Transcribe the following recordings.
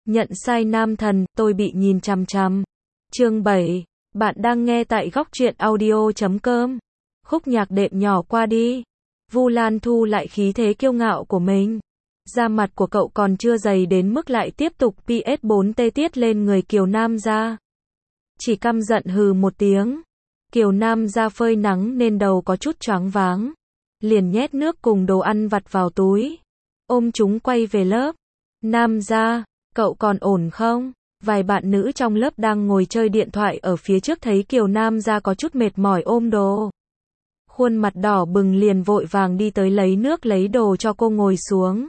Nhận sai nam thần, tôi bị nhìn chằm chằm. Chương 7. Bạn đang nghe tại góc truyện audio.com. Khúc nhạc đệm nhỏ qua đi. Vu Lan thu lại khí thế kiêu ngạo của mình. Da mặt của cậu còn chưa dày đến mức lại tiếp tục PS4T tiết lên người Kiều Nam Gia. Chỉ căm giận hừ một tiếng. Kiều Nam Gia phơi nắng nên đầu có chút choáng váng. Liền nhét nước cùng đồ ăn vặt vào túi. Ôm chúng quay về lớp. Nam Gia, cậu còn ổn không? Vài bạn nữ trong lớp đang ngồi chơi điện thoại ở phía trước thấy Kiều Nam Gia có chút mệt mỏi ôm đồ. Khuôn mặt đỏ bừng liền vội vàng đi tới lấy nước lấy đồ cho cô ngồi xuống.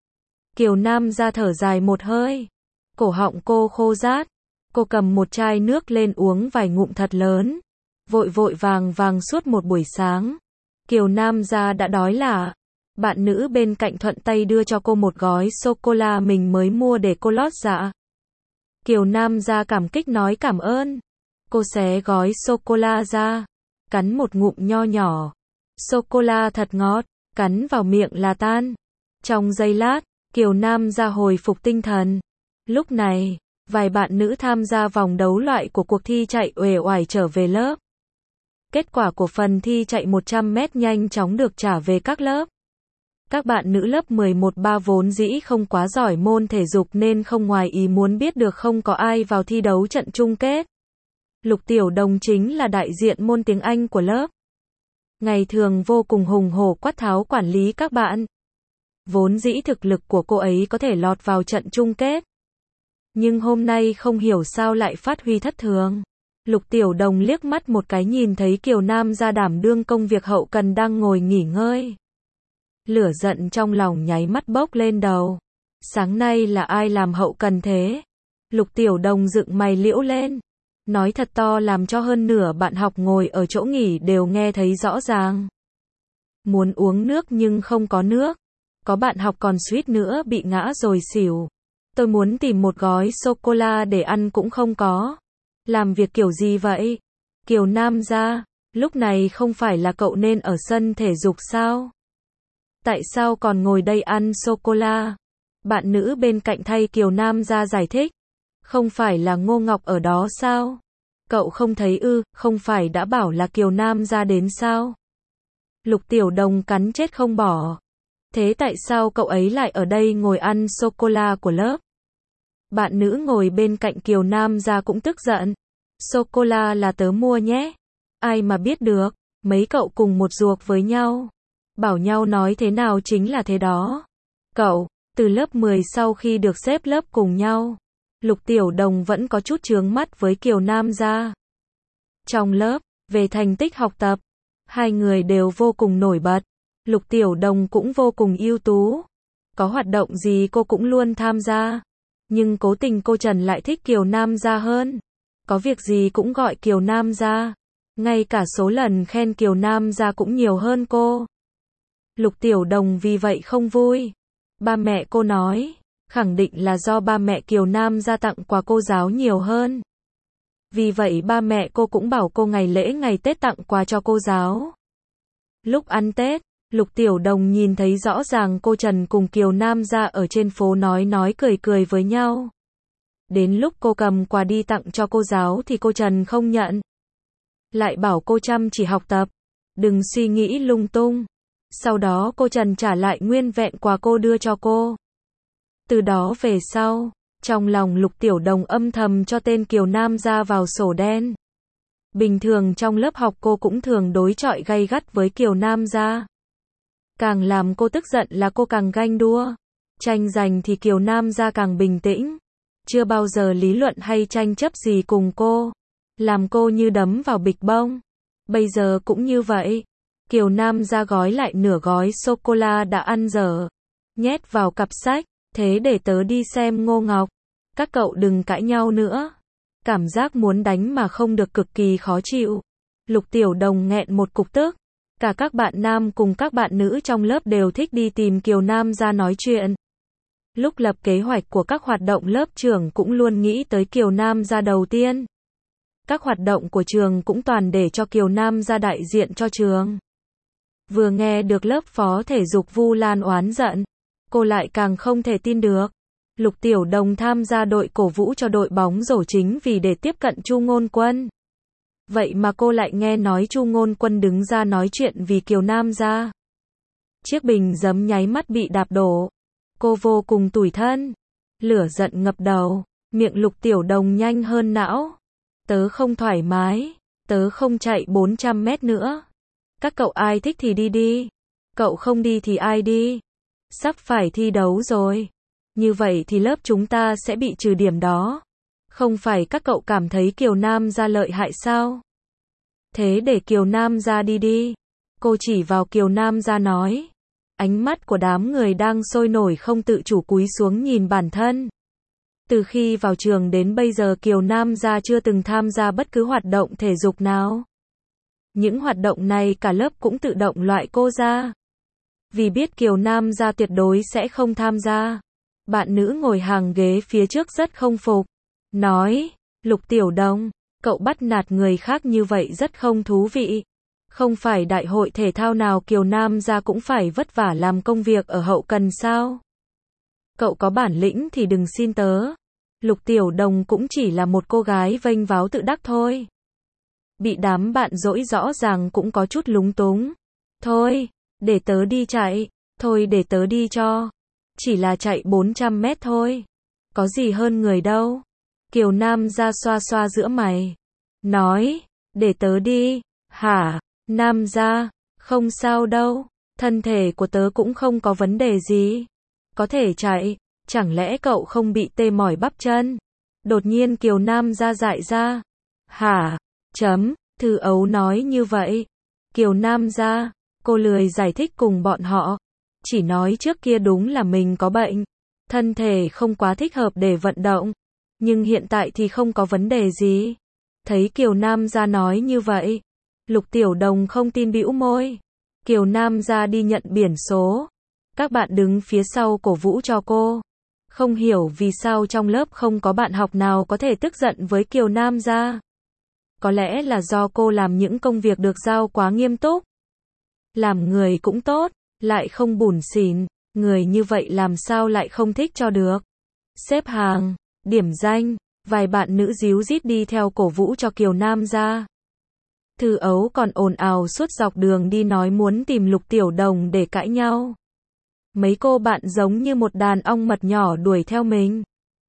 Kiều Nam Gia thở dài một hơi. Cổ họng cô khô rát. Cô cầm một chai nước lên uống vài ngụm thật lớn. Vội vàng suốt một buổi sáng. Kiều Nam Gia đã đói lả. Bạn nữ bên cạnh thuận tay đưa cho cô một gói sô-cô-la mình mới mua để cô lót dạ. Kiều Nam Gia cảm kích nói cảm ơn. Cô xé gói sô-cô-la ra. Cắn một ngụm nho nhỏ. Sô-cô-la thật ngọt. Cắn vào miệng là tan. Trong giây lát, Kiều Nam Gia hồi phục tinh thần. Lúc này, vài bạn nữ tham gia vòng đấu loại của cuộc thi chạy uể oải trở về lớp. Kết quả của phần thi chạy 100 mét nhanh chóng được trả về các lớp. Các bạn nữ lớp 11-3 vốn dĩ không quá giỏi môn thể dục nên không ngoài ý muốn biết được không có ai vào thi đấu trận chung kết. Lục Tiểu Đồng chính là đại diện môn tiếng Anh của lớp. Ngày thường vô cùng hùng hổ quát tháo quản lý các bạn. Vốn dĩ thực lực của cô ấy có thể lọt vào trận chung kết. Nhưng hôm nay không hiểu sao lại phát huy thất thường. Lục Tiểu Đồng liếc mắt một cái nhìn thấy Kiều Nam Gia đảm đương công việc hậu cần đang ngồi nghỉ ngơi. Lửa giận trong lòng nháy mắt bốc lên đầu. Sáng nay là ai làm hậu cần thế? Lục Tiểu Đồng dựng mày liễu lên. Nói thật to làm cho hơn nửa bạn học ngồi ở chỗ nghỉ đều nghe thấy rõ ràng. Muốn uống nước nhưng không có nước. Có bạn học còn suýt nữa bị ngã rồi xỉu. Tôi muốn tìm một gói sô-cô-la để ăn cũng không có. Làm việc kiểu gì vậy? Kiều Nam Gia, lúc này không phải là cậu nên ở sân thể dục sao? Tại sao còn ngồi đây ăn sô-cô-la? Bạn nữ bên cạnh thay Kiều Nam Gia giải thích. Không phải là Ngô Ngọc ở đó sao? Cậu không thấy ư, không phải đã bảo là Kiều Nam Gia đến sao? Lục Tiểu Đồng cắn chết không bỏ. Thế tại sao cậu ấy lại ở đây ngồi ăn sô-cô-la của lớp? Bạn nữ ngồi bên cạnh Kiều Nam Gia cũng tức giận. Sô-cô-la là tớ mua nhé. Ai mà biết được, mấy cậu cùng một ruột với nhau. Bảo nhau nói thế nào chính là thế đó. Cậu, từ lớp 10 sau khi được xếp lớp cùng nhau. Lục Tiểu Đồng vẫn có chút chướng mắt với Kiều Nam Gia. Trong lớp, về thành tích học tập, hai người đều vô cùng nổi bật. Lục Tiểu Đồng cũng vô cùng ưu tú. Có hoạt động gì cô cũng luôn tham gia. Nhưng cố tình cô Trần lại thích Kiều Nam Gia hơn. Có việc gì cũng gọi Kiều Nam Gia. Ngay cả số lần khen Kiều Nam Gia cũng nhiều hơn cô. Lục Tiểu Đồng vì vậy không vui. Ba mẹ cô nói, khẳng định là do ba mẹ Kiều Nam Gia tặng quà cô giáo nhiều hơn. Vì vậy ba mẹ cô cũng bảo cô ngày lễ ngày Tết tặng quà cho cô giáo. Lúc ăn Tết, Lục Tiểu Đồng nhìn thấy rõ ràng cô Trần cùng Kiều Nam Gia ở trên phố nói cười với nhau. Đến lúc cô cầm quà đi tặng cho cô giáo thì cô Trần không nhận. Lại bảo cô chăm chỉ học tập, đừng suy nghĩ lung tung. Sau đó cô Trần trả lại nguyên vẹn quà cô đưa cho cô. Từ đó về sau, trong lòng Lục Tiểu Đồng âm thầm cho tên Kiều Nam Gia vào sổ đen. Bình thường trong lớp học cô cũng thường đối chọi gay gắt với Kiều Nam Gia. Càng làm cô tức giận là cô càng ganh đua. Tranh giành thì Kiều Nam Gia càng bình tĩnh. Chưa bao giờ lý luận hay tranh chấp gì cùng cô. Làm cô như đấm vào bịch bông. Bây giờ cũng như vậy. Kiều Nam Gia gói lại nửa gói sô-cô-la đã ăn dở. Nhét vào cặp sách. Thế để tớ đi xem Ngô Ngọc. Các cậu đừng cãi nhau nữa. Cảm giác muốn đánh mà không được cực kỳ khó chịu. Lục Tiểu Đồng nghẹn một cục tức. Cả các bạn nam cùng các bạn nữ trong lớp đều thích đi tìm Kiều Nam Gia nói chuyện. Lúc lập kế hoạch của các hoạt động lớp trưởng cũng luôn nghĩ tới Kiều Nam Gia đầu tiên. Các hoạt động của trường cũng toàn để cho Kiều Nam Gia đại diện cho trường. Vừa nghe được lớp phó thể dục Vu Lan oán giận, cô lại càng không thể tin được. Lục Tiểu Đồng tham gia đội cổ vũ cho đội bóng rổ chính vì để tiếp cận Chu Ngôn Quân. Vậy mà cô lại nghe nói Chu Ngôn Quân đứng ra nói chuyện vì Kiều Nam gia. Chiếc bình giấm nháy mắt bị đạp đổ. Cô vô cùng tủi thân. Lửa giận ngập đầu. Miệng Lục Tiểu Đồng nhanh hơn não. Tớ không thoải mái. Tớ không chạy 400 mét nữa. Các cậu ai thích thì đi đi. Cậu không đi thì ai đi. Sắp phải thi đấu rồi. Như vậy thì lớp chúng ta sẽ bị trừ điểm đó. Không phải các cậu cảm thấy Kiều Nam gia lợi hại sao? Thế để Kiều Nam gia đi đi. Cô chỉ vào Kiều Nam gia nói. Ánh mắt của đám người đang sôi nổi không tự chủ cúi xuống nhìn bản thân. Từ khi vào trường đến bây giờ Kiều Nam gia chưa từng tham gia bất cứ hoạt động thể dục nào. Những hoạt động này cả lớp cũng tự động loại cô ra. Vì biết Kiều Nam gia tuyệt đối sẽ không tham gia. Bạn nữ ngồi hàng ghế phía trước rất không phục. Nói, Lục Tiểu Đồng, cậu bắt nạt người khác như vậy rất không thú vị. Không phải đại hội thể thao nào Kiều Nam gia cũng phải vất vả làm công việc ở hậu cần sao? Cậu có bản lĩnh thì đừng xin tớ. Lục Tiểu Đồng cũng chỉ là một cô gái vênh váo tự đắc thôi. Bị đám bạn dỗi rõ ràng cũng có chút lúng túng. Thôi, để tớ đi chạy. Thôi để tớ đi cho. Chỉ là chạy 400 mét thôi. Có gì hơn người đâu. Kiều Nam gia xoa xoa giữa mày. Nói, để tớ đi. Hả, Nam gia, không sao đâu. Thân thể của tớ cũng không có vấn đề gì. Có thể chạy, chẳng lẽ cậu không bị tê mỏi bắp chân? Đột nhiên Kiều Nam gia dại ra. Hả, Thư Ấu nói như vậy. Kiều Nam gia, cô lười giải thích cùng bọn họ. Chỉ nói trước kia đúng là mình có bệnh. Thân thể không quá thích hợp để vận động. Nhưng hiện tại thì không có vấn đề gì. Thấy Kiều Nam gia nói như vậy. Lục Tiểu Đồng không tin bĩu môi. Kiều Nam gia đi nhận biển số. Các bạn đứng phía sau cổ vũ cho cô. Không hiểu vì sao trong lớp không có bạn học nào có thể tức giận với Kiều Nam gia. Có lẽ là do cô làm những công việc được giao quá nghiêm túc. Làm người cũng tốt, lại không bủn xỉn. Người như vậy làm sao lại không thích cho được. Xếp hàng, điểm danh, vài bạn nữ díu dít đi theo cổ vũ cho Kiều Nam gia. Thư Ấu còn ồn ào suốt dọc đường đi nói muốn tìm Lục Tiểu Đồng để cãi nhau. Mấy cô bạn giống như một đàn ong mật nhỏ đuổi theo mình.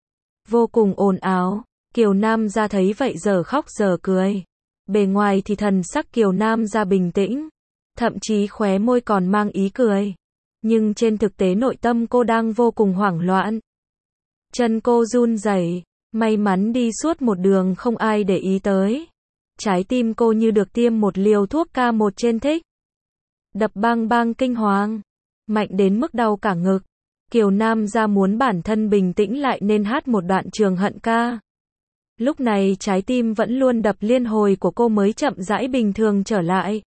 Vô cùng ồn ào. Kiều Nam gia thấy vậy giờ khóc giờ cười. Bề ngoài thì thần sắc Kiều Nam gia bình tĩnh. Thậm chí khóe môi còn mang ý cười. Nhưng trên thực tế nội tâm cô đang vô cùng hoảng loạn. Chân cô run rẩy. May mắn đi suốt một đường không ai để ý tới. Trái tim cô như được tiêm một liều thuốc K1 trên thích. Đập bang bang kinh hoàng. Mạnh đến mức đau cả ngực. Kiều Nam gia muốn bản thân bình tĩnh lại nên hát một đoạn Trường Hận ca. Lúc này trái tim vẫn luôn đập liên hồi của cô mới chậm rãi bình thường trở lại.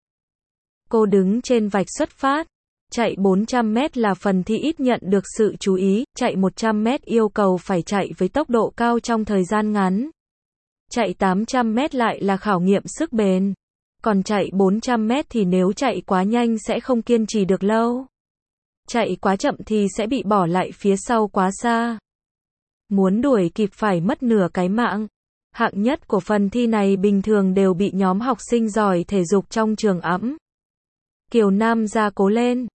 Cô đứng trên vạch xuất phát. Chạy 400 mét là phần thi ít nhận được sự chú ý. Chạy 100 mét yêu cầu phải chạy với tốc độ cao trong thời gian ngắn. Chạy 800 mét lại là khảo nghiệm sức bền. Còn chạy 400 mét thì nếu chạy quá nhanh sẽ không kiên trì được lâu. Chạy quá chậm thì sẽ bị bỏ lại phía sau quá xa. Muốn đuổi kịp phải mất nửa cái mạng. Hạng nhất của phần thi này bình thường đều bị nhóm học sinh giỏi thể dục trong trường ẵm. Kiều Nam gia cố lên.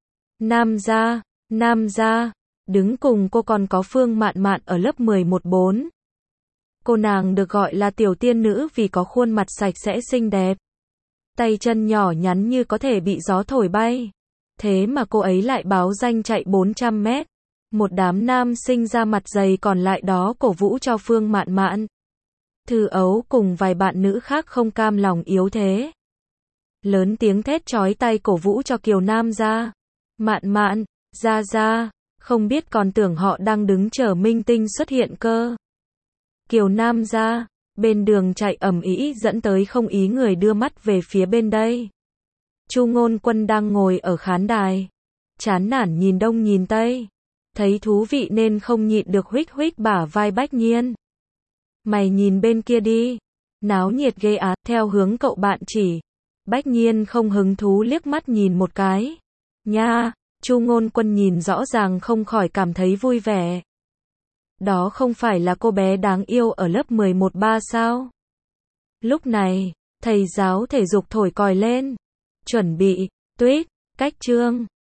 Nam gia. Đứng cùng cô còn có Phương Mạn Mạn ở lớp 11-4. Cô nàng được gọi là tiểu tiên nữ vì có khuôn mặt sạch sẽ xinh đẹp. Tay chân nhỏ nhắn như có thể bị gió thổi bay. Thế mà cô ấy lại báo danh chạy 400 mét. Một đám nam sinh ra mặt dày còn lại đó cổ vũ cho Phương Mạn Mạn. Thư Ấu cùng vài bạn nữ khác không cam lòng yếu thế. Lớn tiếng thét chói tai cổ vũ cho Kiều Nam gia. Mạn Mạn, ra, không biết còn tưởng họ đang đứng chờ minh tinh xuất hiện cơ. Kiều Nam gia, bên đường chạy ầm ĩ dẫn tới không ý người đưa mắt về phía bên đây. Chu Ngôn Quân đang ngồi ở khán đài. Chán nản nhìn đông nhìn tây. Thấy thú vị nên không nhịn được huých huých bả vai Bách Nhiên. Mày nhìn bên kia đi. Náo nhiệt ghê á, theo hướng cậu bạn chỉ. Bách Nhiên không hứng thú liếc mắt nhìn một cái. Nha, Chu Ngôn Quân nhìn rõ ràng không khỏi cảm thấy vui vẻ. Đó không phải là cô bé đáng yêu ở lớp 11-3 sao? Lúc này, thầy giáo thể dục thổi còi lên. Chuẩn bị, tuyết, cách chương.